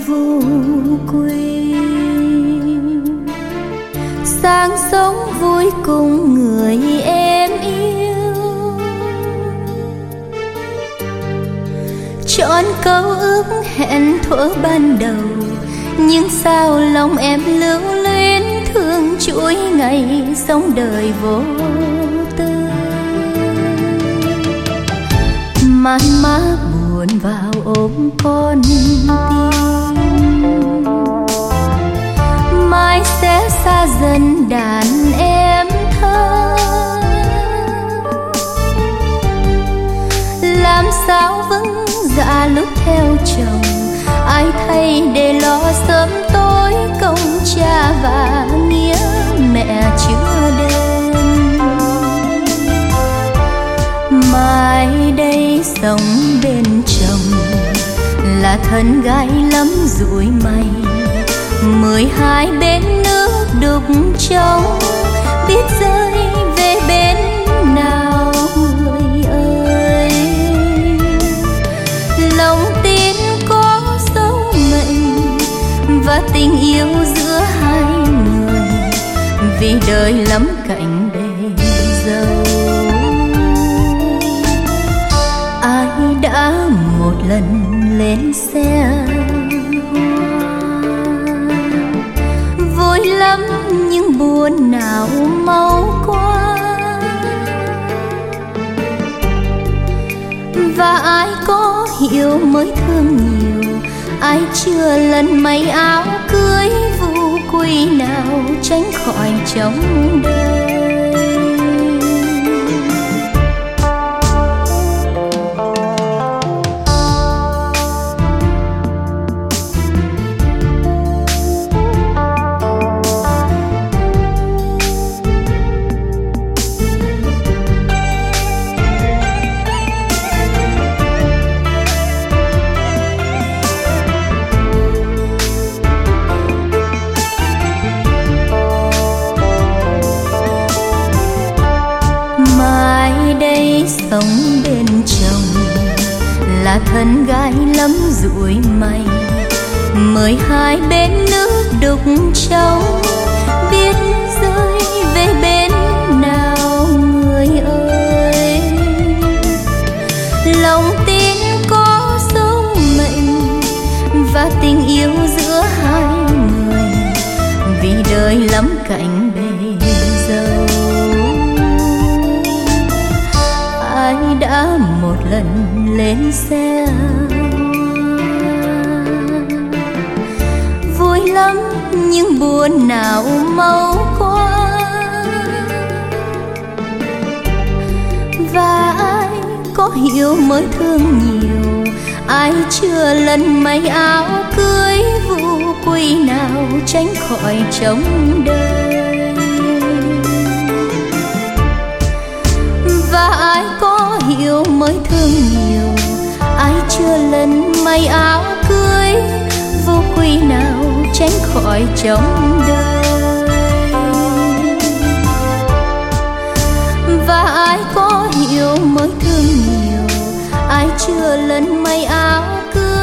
vô quy. Sáng sống vui cùng người em yêu, trọn câu ước hẹn thuở ban đầu. Nhưng sao lòng em lưu luyến thương chuỗi ngày sống đời vô tư. Man má buồn vào ôm con tim, mai sẽ xa dần đàn em thơ. Làm sao vững dạ lúc theo chồng, ai thay để lo sớm tối công cha và nghĩa mẹ chưa đến. Mai đây sống bên chồng là thân gái lắm rủi may, 12 bên nước đục trống, biết rơi về bên nào người ơi. Lòng tin có số mệnh và tình yêu giữa hai người, vì đời lắm cảnh bề dâu. Ai đã một lần lên xe vui lắm nhưng buồn nào mau qua. Và ai có hiểu mới thương nhiều, ai chưa lần may áo cưới vu quy nào tránh khỏi trong đời. Sống bên chồng là thân gái lắm rủi may, 12 bên nước đục trống, biết rơi về bên nào người ơi. Lòng tin có số mệnh và tình yêu giữa hai người, vì đời lắm cảnh bề dâu. Ai đã một lần lên xe vui lắm nhưng buồn nào mau qua. Và ai có hiểu mới thương nhiều, ai chưa lần may áo cưới vu quy nào tránh khỏi trong đời. Và ai có hiểu mới thương nhiều, ai chưa lần may áo cưới vô quy nào tránh khỏi trong đời. Và ai có hiểu mới thương nhiều, ai chưa lần may áo cưới